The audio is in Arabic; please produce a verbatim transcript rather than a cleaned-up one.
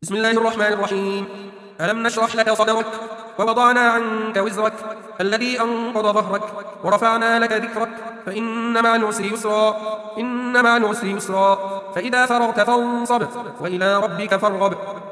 بسم الله الرحمن الرحيم. ألم نشرح لك صدرك ووضعنا عنك وزرك الذي أنقض ظهرك ورفعنا لك ذكرك فإن مع العسر يسرا إن مع العسر يسرا فإذا فرغت فانصب وإلى ربك فارغب